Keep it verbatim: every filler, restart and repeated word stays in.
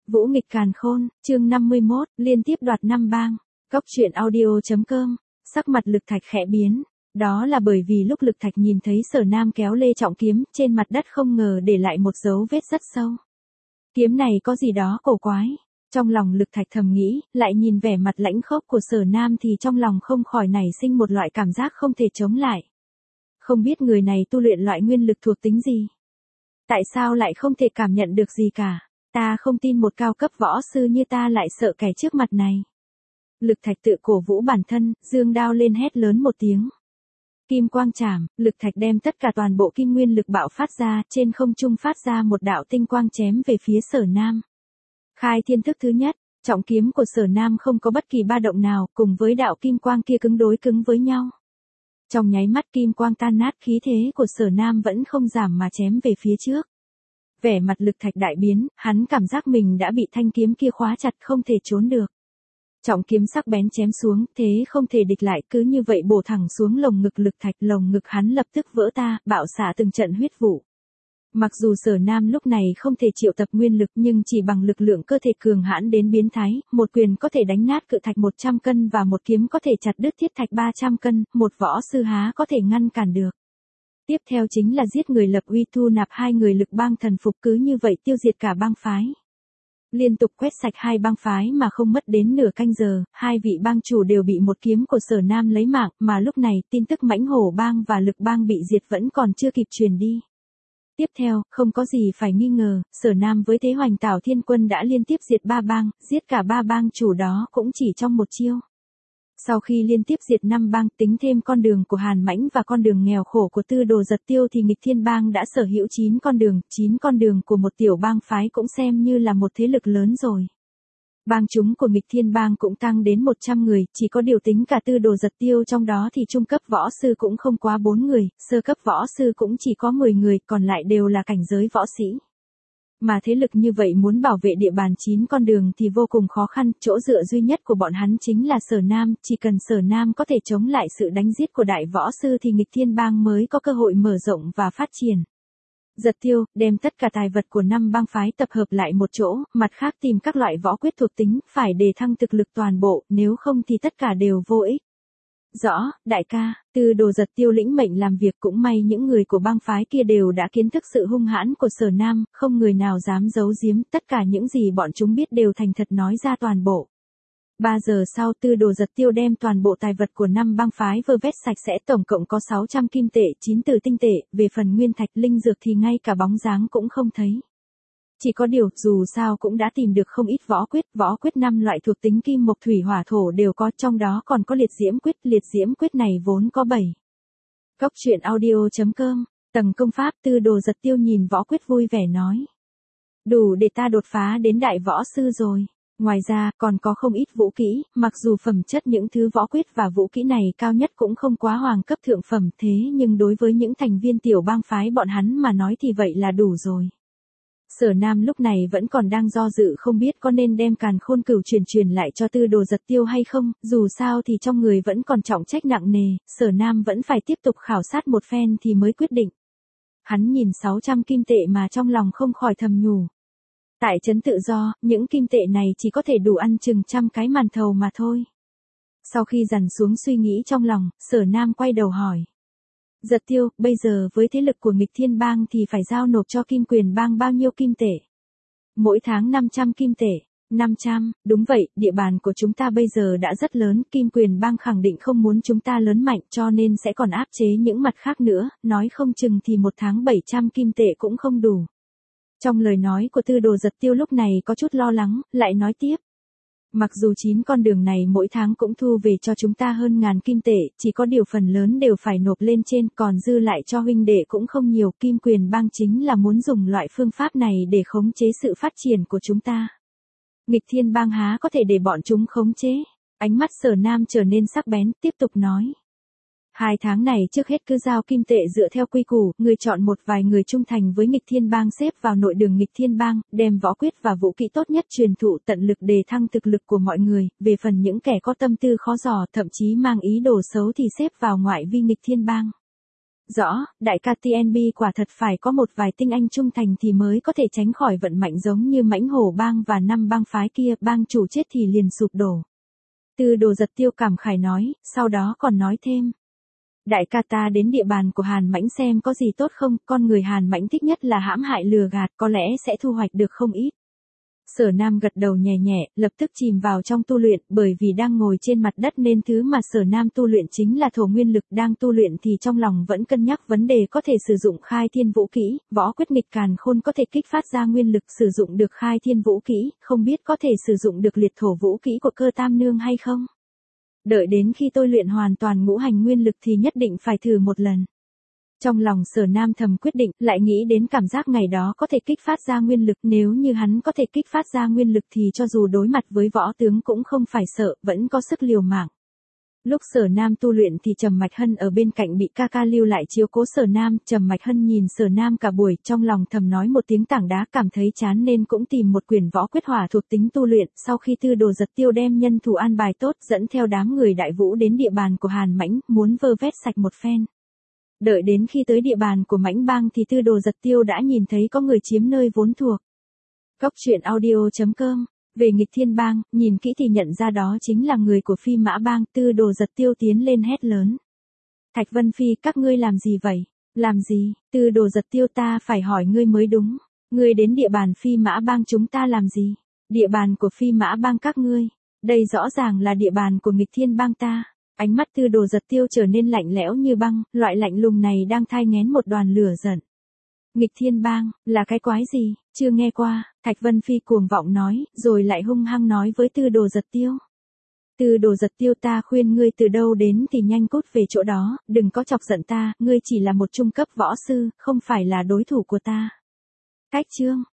Vũ nghịch càn khôn, chương năm mươi mốt, liên tiếp đoạt năm bang. Cóc truyện audio.com, sắc mặt Lực Thạch khẽ biến. Đó là bởi vì lúc Lực Thạch nhìn thấy Sở Nam kéo lê trọng kiếm, trên mặt đất không ngờ để lại một dấu vết rất sâu. Kiếm này có gì đó cổ quái. Trong lòng Lực Thạch thầm nghĩ, lại nhìn vẻ mặt lãnh khốc của Sở Nam thì trong lòng không khỏi nảy sinh một loại cảm giác không thể chống lại. Không biết người này tu luyện loại nguyên lực thuộc tính gì? Tại sao lại không thể cảm nhận được gì cả? Ta không tin một cao cấp võ sư như ta lại sợ kẻ trước mặt này. Lực Thạch tự cổ vũ bản thân, giương đao lên hét lớn một tiếng. Kim quang chảm, Lực Thạch đem tất cả toàn bộ kim nguyên lực bạo phát ra, trên không trung phát ra một đạo tinh quang chém về phía Sở Nam. Khai thiên thức thứ nhất, trọng kiếm của Sở Nam không có bất kỳ ba động nào, cùng với đạo kim quang kia cứng đối cứng với nhau. Trong nháy mắt kim quang tan nát, khí thế của Sở Nam vẫn không giảm mà chém về phía trước. Vẻ mặt Lực Thạch đại biến, hắn cảm giác mình đã bị thanh kiếm kia khóa chặt không thể trốn được. Trọng kiếm sắc bén chém xuống, thế không thể địch lại, cứ như vậy bổ thẳng xuống lồng ngực Lực Thạch, lồng ngực hắn lập tức vỡ ta, bạo xạ từng trận huyết vụ. Mặc dù Sở Nam lúc này không thể triệu tập nguyên lực nhưng chỉ bằng lực lượng cơ thể cường hãn đến biến thái, một quyền có thể đánh nát cự thạch một trăm cân và một kiếm có thể chặt đứt thiết thạch ba trăm cân, một võ sư há có thể ngăn cản được. Tiếp theo chính là giết người lập uy, thu nạp hai người Lực bang thần phục, cứ như vậy tiêu diệt cả bang phái. Liên tục quét sạch hai bang phái mà không mất đến nửa canh giờ, hai vị bang chủ đều bị một kiếm của Sở Nam lấy mạng, mà lúc này tin tức Mãnh Hổ bang và Lực bang bị diệt vẫn còn chưa kịp truyền đi. Tiếp theo, không có gì phải nghi ngờ, Sở Nam với Thế Hoành Tảo Thiên Quân đã liên tiếp diệt ba bang, giết cả ba bang chủ đó cũng chỉ trong một chiêu. Sau khi liên tiếp diệt năm bang, tính thêm con đường của Hàn Mãnh và con đường nghèo khổ của Tư Đồ Giật Tiêu thì Nghịch Thiên bang đã sở hữu chín con đường, chín con đường của một tiểu bang phái cũng xem như là một thế lực lớn rồi. Bang chúng của Nghịch Thiên bang cũng tăng đến một trăm người, chỉ có điều tính cả Tư Đồ Giật Tiêu trong đó thì trung cấp võ sư cũng không quá bốn người, sơ cấp võ sư cũng chỉ có mười người, còn lại đều là cảnh giới võ sĩ. Mà thế lực như vậy muốn bảo vệ địa bàn chín con đường thì vô cùng khó khăn, chỗ dựa duy nhất của bọn hắn chính là Sở Nam, chỉ cần Sở Nam có thể chống lại sự đánh giết của đại võ sư thì Nghịch Thiên bang mới có cơ hội mở rộng và phát triển. Giật Tiêu, đem tất cả tài vật của năm bang phái tập hợp lại một chỗ, mặt khác tìm các loại võ quyết thuộc tính, phải đề thăng thực lực toàn bộ, nếu không thì tất cả đều vô ích. Rõ, đại ca, Tư Đồ Giật Tiêu lĩnh mệnh làm việc, cũng may những người của bang phái kia đều đã kiến thức sự hung hãn của Sở Nam, không người nào dám giấu giếm, tất cả những gì bọn chúng biết đều thành thật nói ra toàn bộ. Ba giờ sau Tư Đồ Giật Tiêu đem toàn bộ tài vật của năm bang phái vơ vét sạch sẽ, tổng cộng có sáu trăm kim tệ, chín từ tinh tệ, về phần nguyên thạch linh dược thì ngay cả bóng dáng cũng không thấy. Chỉ có điều, dù sao cũng đã tìm được không ít võ quyết, võ quyết năm loại thuộc tính kim mộc thủy hỏa thổ đều có, trong đó còn có liệt diễm quyết, liệt diễm quyết này vốn có bảy. Cóc truyện audio.com, tầng công pháp. Tư Đồ Giật Tiêu nhìn võ quyết vui vẻ nói. Đủ để ta đột phá đến đại võ sư rồi. Ngoài ra, còn có không ít vũ kỹ, mặc dù phẩm chất những thứ võ quyết và vũ kỹ này cao nhất cũng không quá hoàng cấp thượng phẩm, thế nhưng đối với những thành viên tiểu bang phái bọn hắn mà nói thì vậy là đủ rồi. Sở Nam lúc này vẫn còn đang do dự không biết có nên đem Càn Khôn Cửu truyền truyền lại cho Tư Đồ Giật Tiêu hay không, dù sao thì trong người vẫn còn trọng trách nặng nề, Sở Nam vẫn phải tiếp tục khảo sát một phen thì mới quyết định. Hắn nhìn sáu trăm kim tệ mà trong lòng không khỏi thầm nhủ. Tại trấn Tự Do, những kim tệ này chỉ có thể đủ ăn chừng trăm cái màn thầu mà thôi. Sau khi dằn xuống suy nghĩ trong lòng, Sở Nam quay đầu hỏi. Giật Tiêu, bây giờ với thế lực của Nghịch Thiên bang thì phải giao nộp cho Kim Quyền bang bao nhiêu kim tệ? Mỗi tháng năm trăm kim tệ. năm trăm, đúng vậy, địa bàn của chúng ta bây giờ đã rất lớn, Kim Quyền bang khẳng định không muốn chúng ta lớn mạnh cho nên sẽ còn áp chế những mặt khác nữa, nói không chừng thì một tháng bảy trăm kim tệ cũng không đủ. Trong lời nói của Tư Đồ Giật Tiêu lúc này có chút lo lắng, lại nói tiếp. Mặc dù chín con đường này mỗi tháng cũng thu về cho chúng ta hơn ngàn kim tệ, chỉ có điều phần lớn đều phải nộp lên trên, còn dư lại cho huynh đệ cũng không nhiều. Kim Quyền bang chính là muốn dùng loại phương pháp này để khống chế sự phát triển của chúng ta. Nghịch Thiên bang há có thể để bọn chúng khống chế? Ánh mắt Sở Nam trở nên sắc bén, tiếp tục nói. Hai tháng này trước hết cứ giao kim tệ dựa theo quy củ, người chọn một vài người trung thành với Nghịch Thiên bang xếp vào nội đường Nghịch Thiên bang, đem võ quyết và vũ kỹ tốt nhất truyền thụ, tận lực đề thăng thực lực của mọi người, về phần những kẻ có tâm tư khó dò, thậm chí mang ý đồ xấu thì xếp vào ngoại vi Nghịch Thiên bang. Rõ, đại ca tê en bê quả thật phải có một vài tinh anh trung thành thì mới có thể tránh khỏi vận mệnh giống như Mãnh Hổ bang và năm bang phái kia, bang chủ chết thì liền sụp đổ. Tư Đồ Giật Tiêu cảm khái nói, sau đó còn nói thêm. Đại ca ta đến địa bàn của Hàn Mãnh xem có gì tốt không, con người Hàn Mãnh thích nhất là hãm hại lừa gạt, có lẽ sẽ thu hoạch được không ít. Sở Nam gật đầu nhẹ nhẹ, lập tức chìm vào trong tu luyện, bởi vì đang ngồi trên mặt đất nên thứ mà Sở Nam tu luyện chính là thổ nguyên lực, đang tu luyện thì trong lòng vẫn cân nhắc vấn đề có thể sử dụng khai thiên vũ kỹ, võ quyết nghịch càn khôn có thể kích phát ra nguyên lực, sử dụng được khai thiên vũ kỹ, không biết có thể sử dụng được liệt thổ vũ kỹ của Cơ Tam Nương hay không? Đợi đến khi tôi luyện hoàn toàn ngũ hành nguyên lực thì nhất định phải thử một lần. Trong lòng Sở Nam thầm quyết định, lại nghĩ đến cảm giác ngày đó có thể kích phát ra nguyên lực, nếu như hắn có thể kích phát ra nguyên lực thì cho dù đối mặt với võ tướng cũng không phải sợ, vẫn có sức liều mạng. Lúc Sở Nam tu luyện thì Trầm Mạch Hân ở bên cạnh bị ca ca lưu lại chiếu cố Sở Nam, Trầm Mạch Hân nhìn Sở Nam cả buổi, trong lòng thầm nói một tiếng tảng đá, cảm thấy chán nên cũng tìm một quyển võ quyết hỏa thuộc tính tu luyện, sau khi Tư Đồ Giật Tiêu đem nhân thủ an bài tốt, dẫn theo đám người Đại Vũ đến địa bàn của Hàn Mãnh, muốn vơ vét sạch một phen. Đợi đến khi tới địa bàn của Mãnh bang thì Tư Đồ Giật Tiêu đã nhìn thấy có người chiếm nơi vốn thuộc. Cốc truyện audio chấm com. Về Nghịch Thiên bang, nhìn kỹ thì nhận ra đó chính là người của Phi Mã bang. Tư Đồ Giật Tiêu tiến lên hét lớn. Thạch Vân Phi, các ngươi làm gì vậy? Làm gì? Tư Đồ Giật Tiêu, ta phải hỏi ngươi mới đúng. Ngươi đến địa bàn Phi Mã bang chúng ta làm gì? Địa bàn của Phi Mã bang các ngươi. Đây rõ ràng là địa bàn của Nghịch Thiên bang ta. Ánh mắt Tư Đồ Giật Tiêu trở nên lạnh lẽo như băng, loại lạnh lùng này đang thai nghén một đoàn lửa giận. Nghịch Thiên bang, là cái quái gì, chưa nghe qua, Thạch Vân Phi cuồng vọng nói, rồi lại hung hăng nói với Tư Đồ Giật Tiêu. Tư Đồ Giật Tiêu, ta khuyên ngươi từ đâu đến thì nhanh cút về chỗ đó, đừng có chọc giận ta, ngươi chỉ là một trung cấp võ sư, không phải là đối thủ của ta. Cách chương,